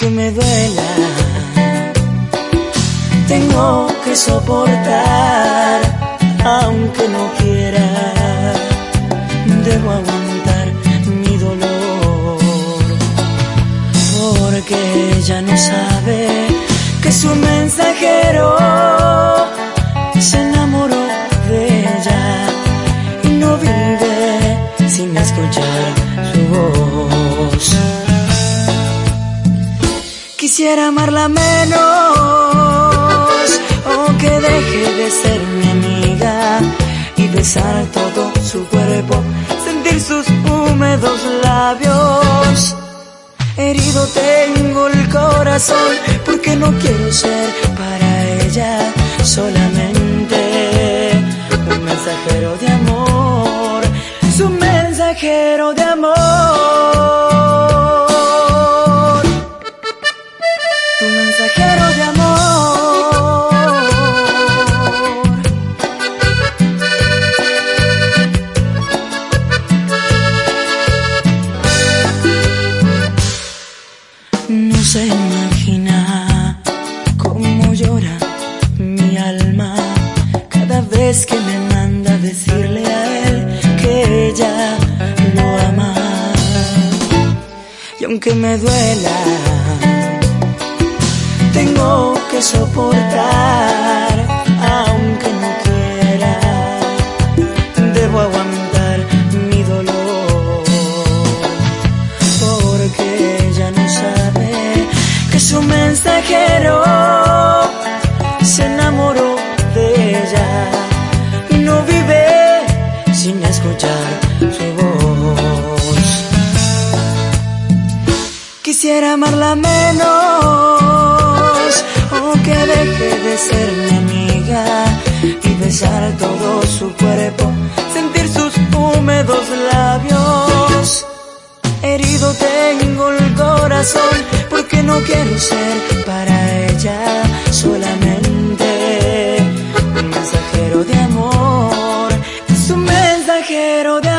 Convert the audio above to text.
aunque me duela, tengo que soportar, aunque no quiera, debo aguantar mi dolor, porque ella no sabe que su mensajero se enamoró de ella y no vive sin escuchar su voz. Quisiera amarla menos, o que deje de ser mi amiga y besar todo su cuerpo, sentir sus húmedos labios. Herido tengo el corazón porque no quiero ser para ella solamente un mensajero de amor, su mensajero de amor. Tu mensajero de amor. No se imagina cómo llora mi alma cada vez que me manda a decirle a él que ella lo ama. Y aunque me duela, tengo que soportar, aunque no quiera, debo aguantar mi dolor, porque ella no sabe que su mensajero se enamoró de ella y no vive sin escuchar su voz. Quisiera amarla menos, o que deje de ser mi amiga y besar todo su cuerpo, sentir sus húmedos labios. Herido tengo el corazón porque no quiero ser para ella solamente un mensajero de amor, su mensajero de amor.